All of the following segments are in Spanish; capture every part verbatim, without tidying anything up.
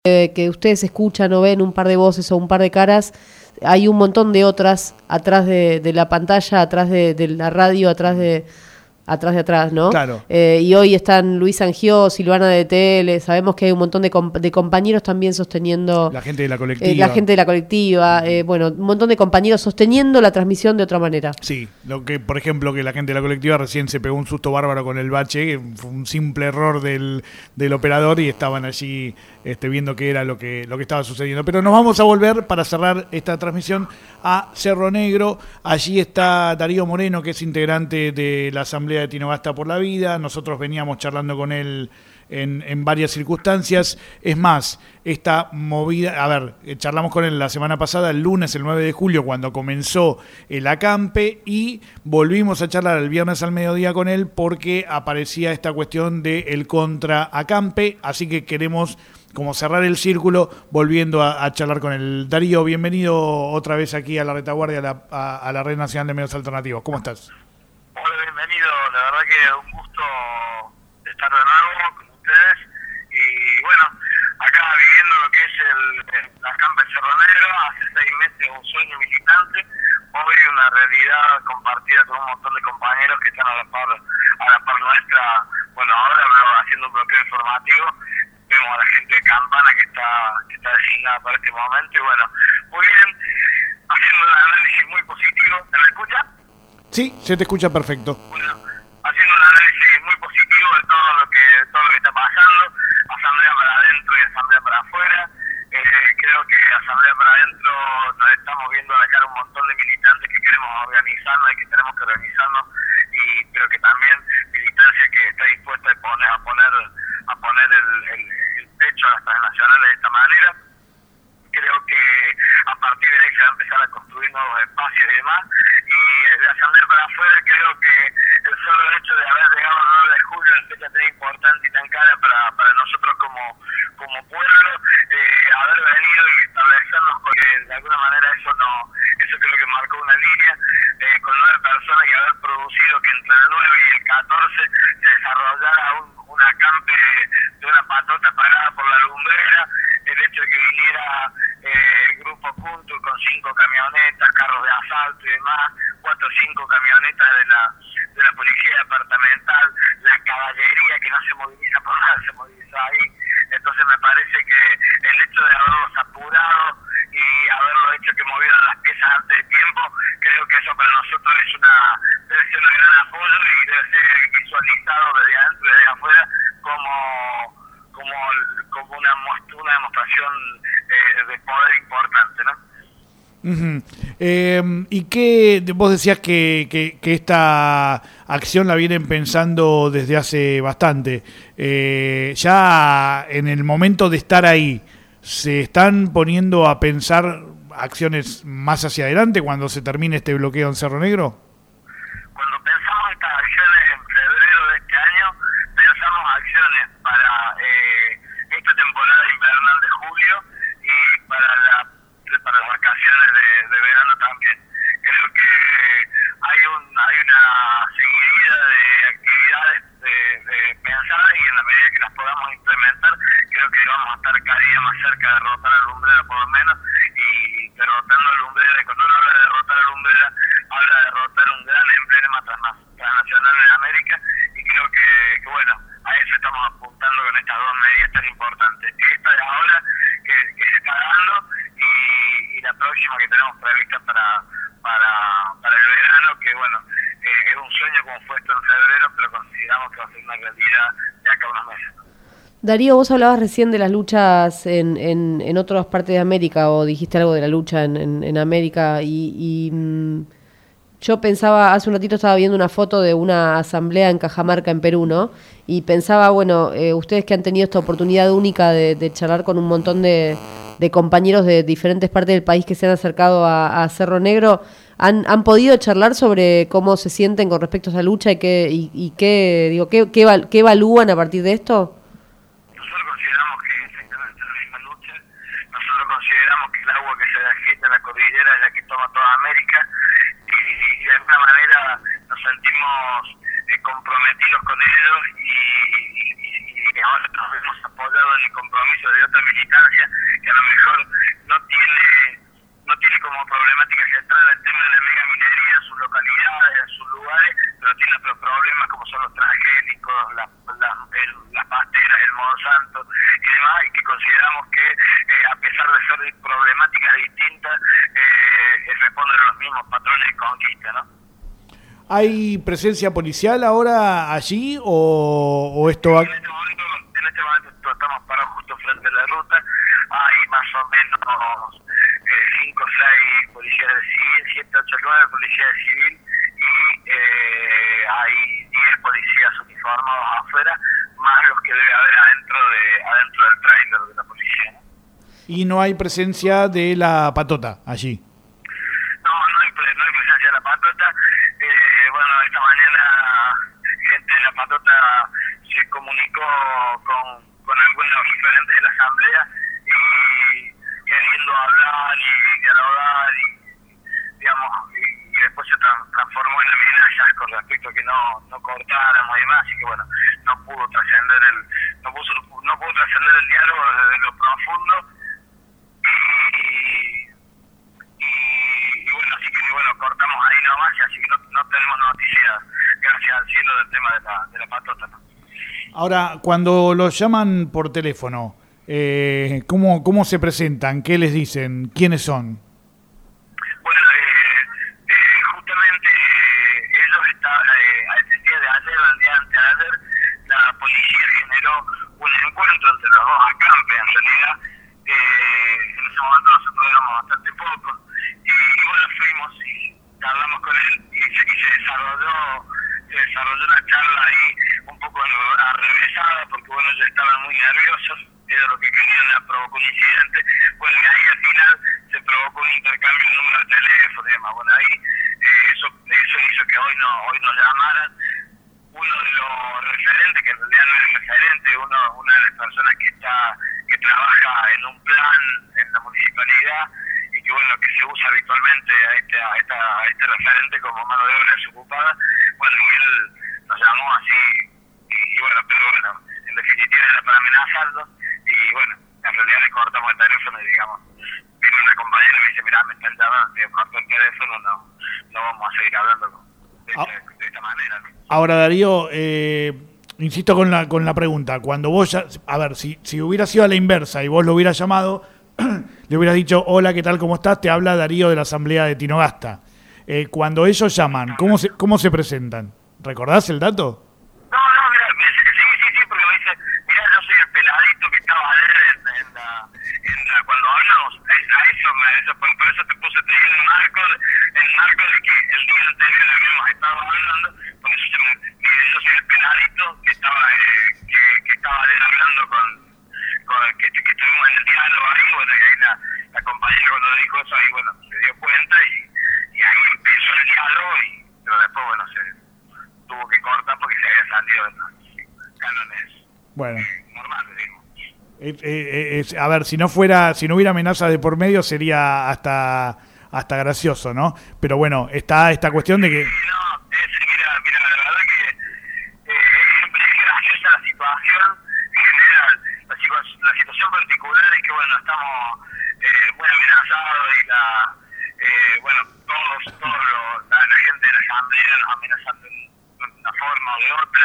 eh, que ustedes escuchan o ven un par de voces o un par de caras, hay un montón de otras atrás de, de la pantalla, atrás de, de la radio, atrás de atrás de atrás, ¿no? Claro. Eh, y hoy están Luis Angió, Silvana de Tele, sabemos que hay un montón de, comp de compañeros también sosteniendo... La gente de la colectiva. Eh, la gente de la colectiva, eh, bueno, un montón de compañeros sosteniendo la transmisión de otra manera. Sí, lo que, por ejemplo, que la gente de la colectiva recién se pegó un susto bárbaro con el bache, que fue un simple error del, del operador y estaban allí este, viendo qué era lo que, lo que estaba sucediendo. Pero nos vamos a volver para cerrar esta transmisión a Cerro Negro. Allí está Darío Moreno, que es integrante de la Asamblea de Tinogasta por la Vida. Nosotros veníamos charlando con él en, en varias circunstancias. Es más, esta movida, a ver, charlamos con él la semana pasada, el lunes, el nueve de julio, cuando comenzó el acampe, y volvimos a charlar el viernes al mediodía con él porque aparecía esta cuestión del contra acampe, así que queremos como cerrar el círculo volviendo a, a charlar con él. Darío, bienvenido otra vez aquí a la retaguardia, a la, a, a la Red Nacional de Medios Alternativos. ¿Cómo estás? Hola, bienvenido. La verdad que un gusto estar de nuevo con ustedes. Y bueno, acá viviendo lo que es el, el acampe Cerro Negro, hace seis meses un sueño militante, hoy una realidad compartida con un montón de compañeros que están a la par, a la par nuestra. Bueno, ahora haciendo un bloqueo informativo, vemos a la gente de Campana que está, que está designada para este momento. Y bueno, muy bien, haciendo un análisis muy positivo. ¿Se me escucha? Sí, se te escucha perfecto. Bueno, haciendo un análisis muy positivo de todo lo que todo lo que está pasando, asamblea para adentro y asamblea para afuera. Eh, creo que asamblea para adentro nos estamos viendo a la cara un montón de militantes que queremos organizarnos y que tenemos que organizarnos, y pero que también militancia que está dispuesta a poner a poner a poner el, el, el pecho a las transnacionales de esta manera. Creo que a partir de ahí se va a empezar a construir nuevos espacios y demás. Y de asamblea para afuera, creo que el solo hecho de haber llegado el nueve de julio, una fecha tan importante y tan cara para, para nosotros como, como pueblo, eh, haber venido y establecernos, porque de alguna manera eso no, eso creo que marcó una línea, eh, con nueve personas, y haber producido que entre el nueve y el catorce se desarrollara un, un acampe de una patota pagada por la lumbrera. El hecho de que viniera eh, el grupo Punto con cinco camionetas, carros de asalto y demás, cuatro o cinco camionetas de la de la policía departamental, la caballería que no se moviliza por nada, se moviliza ahí. Entonces me parece que el hecho de haberlos apurado y haberlo hecho que movieran las piezas antes de tiempo, creo que eso para nosotros es una debe ser un gran apoyo y debe ser visualizado desde adentro y desde afuera como como como una una demostración eh, de poder importante, ¿no? Uh-huh. eh, ¿Y qué vos decías que, que, que esta acción la vienen pensando desde hace bastante? Eh, ya en el momento de estar ahí, ¿se están poniendo a pensar acciones más hacia adelante cuando se termine este bloqueo en Cerro Negro? Cuando pensamos estas acciones en febrero de este año, pensamos acciones para eh, esta temporada invernal de julio y para la para las vacaciones de, de verano también. Creo que hay un hay una seguidilla de actividades de, de pensadas, y en la medida que las podamos implementar, creo que vamos a estar cada día más cerca de derrotar a la lumbrera, por lo menos, y derrotando a la lumbrera. Y cuando uno habla de derrotar a la lumbrera, habla de derrotar un gran emblema transnacional en América, y creo que, que bueno, a eso estamos apuntando con estas dos medidas tan importantes. Esta de ahora, que, que se está dando, y, y la próxima que tenemos prevista para para para el verano, que bueno, eh, es un sueño como fue esto en febrero, pero consideramos que va a ser una realidad de acá a unos meses. Darío, vos hablabas recién de las luchas en, en, en otras partes de América, o dijiste algo de la lucha en, en, en América, y, y mmm, yo pensaba, hace un ratito estaba viendo una foto de una asamblea en Cajamarca, en Perú, ¿no? Y pensaba, bueno, eh, ustedes que han tenido esta oportunidad única de, de charlar con un montón de, de compañeros de diferentes partes del país que se han acercado a, a Cerro Negro, ¿han, han podido charlar sobre cómo se sienten con respecto a esa lucha y qué, y, y qué, digo, qué, qué, qué evalúan a partir de esto? Nosotros consideramos que exactamente la misma lucha. Nosotros consideramos que el agua que se agita en la cordillera es la que toma toda América, y, y de alguna manera nos sentimos eh, comprometidos con ellos, y, y, y ahora nos hemos apoyado en el compromiso de otra militancia consideramos que eh, a pesar de ser problemáticas distintas, eh, responden a los mismos patrones de conquista, ¿no? ¿Hay presencia policial ahora allí o, o esto va...? En este momento, en este momento estamos parados justo frente a la ruta, hay más o menos cinco o seis policías de civil, siete, ocho, nueve policías de civil y eh, hay diez policías uniformados afuera, más los que debe haber adentro de adentro del tráiler de la policía, ¿no? Y no hay presencia de la patota allí. No, no hay, no hay presencia de la patota. Eh, bueno, esta mañana gente de la patota se comunicó con, con algunos referentes de la asamblea y queriendo hablar y dialogar y, digamos, y, y después se transformó en amenazas con respecto a que no, no cortáramos y demás, así que bueno, no pudo trascender el, no pudo, no pudo trascender el diálogo desde lo profundo y, y, y bueno, así que bueno, cortamos ahí nomás, así que no, no tenemos noticias, gracias al cielo, del tema de la, de la patota, ¿no? Ahora, cuando los llaman por teléfono, eh, ¿cómo, ¿cómo se presentan? ¿Qué les dicen? ¿Quiénes son? Bueno, eh, eh, justamente eh, ellos estaban, eh, el día de ayer, el día antes de ayer, la policía generó un encuentro entre los dos acampes, en realidad. Eh, en ese momento nosotros éramos bastante pocos, y, y bueno, fuimos y hablamos con él, y se, y se desarrolló se desarrolló una charla ahí un poco arrevesada, porque bueno, ellos estaban muy nerviosos, ellos lo que querían era provocar un incidente, bueno, y ahí al final se provocó un intercambio de número de teléfono y demás. Bueno, ahí eh, eso eso hizo que hoy no hoy nos llamaran. Uno de los referentes, que en realidad no es referente, uno una de las personas que está que trabaja en un plan en la municipalidad y que bueno, que se usa habitualmente a este a, esta, a este referente como mano de obra desocupada, bueno, y él nos llamó así y, y bueno, pero bueno, en definitiva era para amenazarlo y bueno, en realidad le cortamos el teléfono y digamos, vino una compañera y me dice, mirá, me están llamando, le corto el teléfono, no, no vamos a seguir hablando de, ah. esta, de esta manera, ¿no? Ahora, Darío, eh, insisto con la con la pregunta. Cuando vos ya, a ver, si, si hubiera sido a la inversa y vos lo hubieras llamado, le hubieras dicho, hola, ¿qué tal? ¿Cómo estás? Te habla Darío de la Asamblea de Tinogasta. Eh, cuando ellos llaman, ¿cómo se, cómo se presentan? ¿Recordás el dato? No, no, mira, me dice, sí, sí, sí, porque me dice, mira, yo soy el peladito que estaba ayer en, en, la, en la, cuando hablamos, a eso, me, eso por, por eso te puse te dije el marco, el marco de que el día anterior habíamos estado hablando, por eso se me, mire, yo soy el peladito que estaba, eh, que, que estaba ayer hablando con, con que, que estuvimos en el diálogo ahí, bueno, y ahí la, la compañera cuando le dijo eso, ahí bueno, se dio cuenta y, y ahí empezó el diálogo, y, pero después, bueno, se tuvo que cortar porque se había salido de los cánones bueno. normales, digo. Eh, eh, eh, a ver, si no fuera, si no hubiera amenaza de por medio sería hasta hasta gracioso, ¿no? Pero bueno, está esta cuestión de que... Sí, no, es, mira, mira, la verdad que eh, siempre es graciosa la situación en general. La, la situación particular es que, bueno, estamos eh, muy amenazados y la, eh, bueno, todos, todos los, la, la gente de la asamblea nos amenazan de una forma o de otra.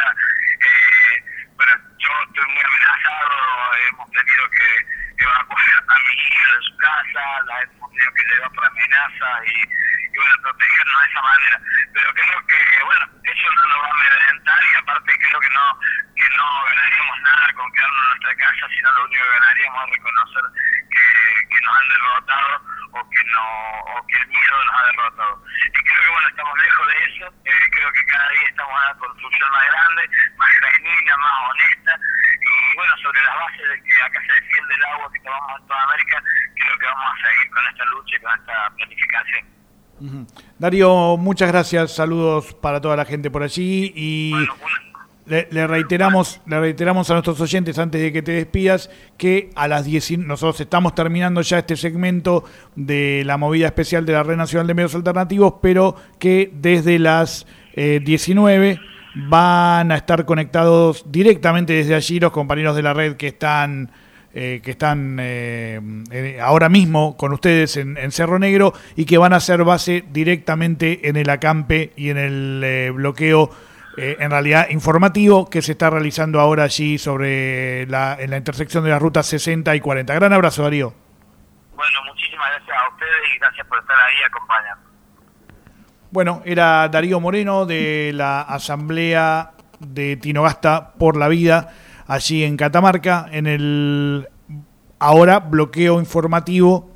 Eh, bueno, yo estoy muy amenazado, hemos tenido que evacuar a mi hija de su casa, la hemos tenido que llevar por amenaza y, y bueno, protegernos de esa manera. Pero creo que, bueno, eso no nos va a amedrentar y aparte creo que no que no ganaríamos nada con quedarnos en nuestra casa, sino lo único que ganaríamos es reconocer que, que nos han derrotado o que no o que el miedo nos ha derrotado. Y creo que, bueno, estamos lejos de eso, eh, creo que cada día estamos en una construcción más grande, más genuina, más honesta, y bueno, sobre las bases de que acá se defiende el agua que tomamos en toda América, creo que vamos a seguir con esta lucha y con esta planificación. Uh-huh. Darío, muchas gracias, saludos para toda la gente por allí y bueno, una... le, le reiteramos le reiteramos a nuestros oyentes antes de que te despidas que a las diez nosotros estamos terminando ya este segmento de la movida especial de la Red Nacional de Medios Alternativos, pero que desde las eh, diecinueve van a estar conectados directamente desde allí los compañeros de la red que están eh, que están eh, eh, ahora mismo con ustedes en, en Cerro Negro y que van a hacer base directamente en el acampe y en el eh, bloqueo eh, en realidad informativo que se está realizando ahora allí sobre la, en la intersección de las rutas sesenta y cuarenta. Gran abrazo, Darío. Bueno, muchísimas gracias a ustedes y gracias por estar ahí acompañando. Bueno, era Darío Moreno de la Asamblea de Tinogasta por la Vida, allí en Catamarca, en el ahora bloqueo informativo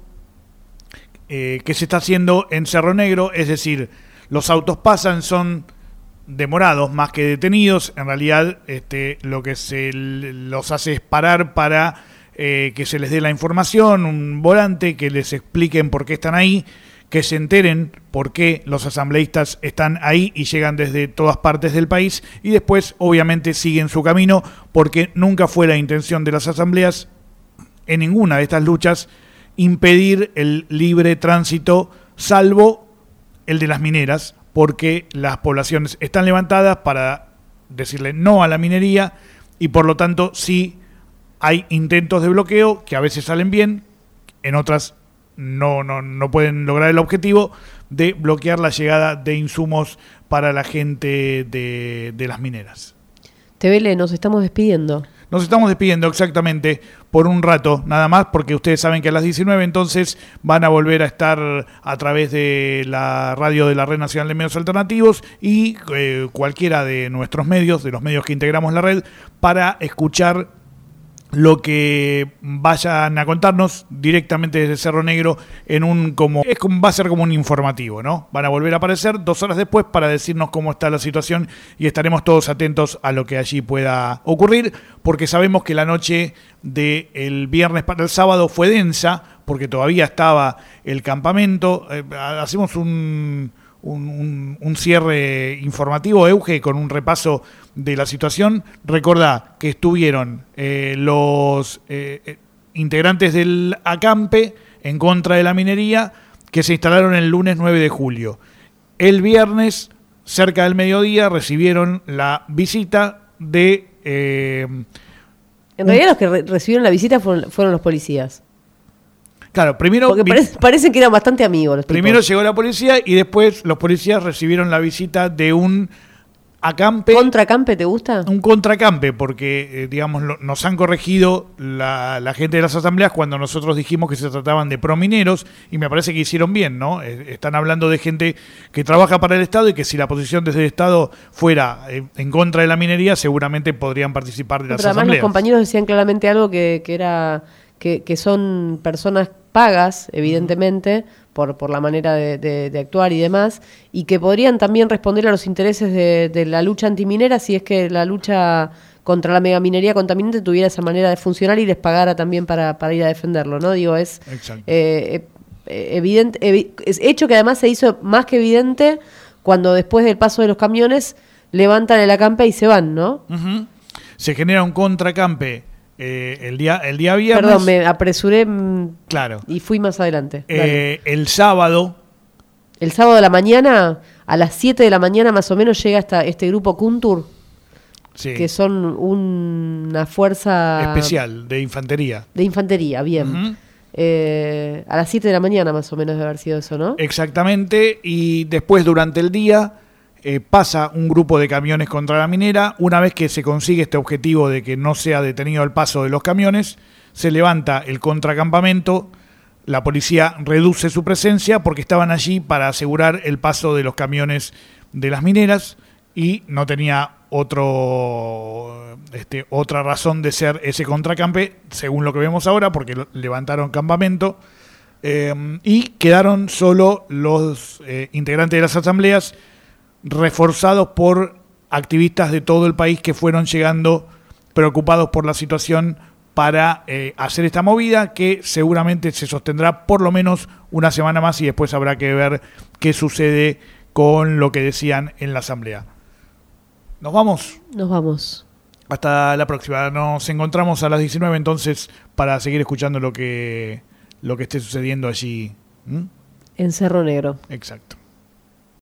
eh, que se está haciendo en Cerro Negro, es decir, los autos pasan, son demorados más que detenidos, en realidad este, lo que se los hace es parar para eh, que se les dé la información, un volante, que les expliquen por qué están ahí, que se enteren por qué los asambleístas están ahí y llegan desde todas partes del país, y después obviamente siguen su camino, porque nunca fue la intención de las asambleas en ninguna de estas luchas impedir el libre tránsito, salvo el de las mineras, porque las poblaciones están levantadas para decirle no a la minería, y por lo tanto sí hay intentos de bloqueo que a veces salen bien, en otras no, no, no pueden lograr el objetivo de bloquear la llegada de insumos para la gente de, de las mineras. Tevele, nos estamos despidiendo. Nos estamos despidiendo exactamente por un rato, nada más, porque ustedes saben que a las diecinueve entonces van a volver a estar a través de la radio de la Red Nacional de Medios Alternativos y eh, cualquiera de nuestros medios, de los medios que integramos la red, para escuchar lo que vayan a contarnos directamente desde Cerro Negro en un como es como va a ser como un informativo, ¿no? Van a volver a aparecer dos horas después para decirnos cómo está la situación y estaremos todos atentos a lo que allí pueda ocurrir, porque sabemos que la noche del viernes para el sábado fue densa, porque todavía estaba el campamento. Eh, hacemos un Un, un, un cierre informativo, Euge, con un repaso de la situación. Recordá que estuvieron eh, los eh, integrantes del acampe en contra de la minería, que se instalaron el lunes nueve de julio. El viernes, cerca del mediodía, recibieron la visita de... Eh, en realidad los que re- recibieron la visita fueron, fueron los policías. Claro, primero... Porque parece, parece que eran bastante amigos los Primero tipos. llegó la policía y después los policías recibieron la visita de un acampe. ¿Contracampe te gusta? Un contracampe, porque, eh, digamos, lo, nos han corregido la, la gente de las asambleas cuando nosotros dijimos que se trataban de promineros, y me parece que hicieron bien, ¿no? Eh, están hablando de gente que trabaja para el Estado y que si la posición desde el Estado fuera eh, en contra de la minería, seguramente podrían participar de las Pero además asambleas. los compañeros decían claramente algo que, que era que, que son personas pagas, evidentemente, uh-huh. por, por la manera de, de, de actuar y demás, y que podrían también responder a los intereses de, de la lucha antiminera si es que la lucha contra la megaminería contaminante tuviera esa manera de funcionar y les pagara también para, para ir a defenderlo, ¿no? Digo, es eh, evidente, evi- es hecho que además se hizo más que evidente cuando después del paso de los camiones levantan el acampe y se van, ¿no? Uh-huh. Se genera un contracampe Eh, el día el día viernes. Perdón, me apresuré claro. y fui más adelante. Eh, el sábado. El sábado de la mañana, a las siete de la mañana más o menos, llega esta, este grupo Kuntur, sí. que son un, una fuerza... especial, de infantería. De infantería, bien. Uh-huh. Eh, a las siete de la mañana más o menos debe haber sido eso, ¿no? Exactamente, y después durante el día... Eh, pasa un grupo de camiones contra la minera. Una vez que se consigue este objetivo de que no sea detenido el paso de los camiones, se levanta el contracampamento, la policía reduce su presencia porque estaban allí para asegurar el paso de los camiones de las mineras y no tenía otro este, otra razón de ser ese contracampe, según lo que vemos ahora, porque levantaron campamento eh, y quedaron solo los eh, integrantes de las asambleas, reforzados por activistas de todo el país que fueron llegando preocupados por la situación para eh, hacer esta movida que seguramente se sostendrá por lo menos una semana más y después habrá que ver qué sucede con lo que decían en la asamblea. ¿Nos vamos? Nos vamos. Hasta la próxima. Nos encontramos a las diecinueve entonces para seguir escuchando lo que, lo que esté sucediendo allí. ¿Mm? En Cerro Negro. Exacto.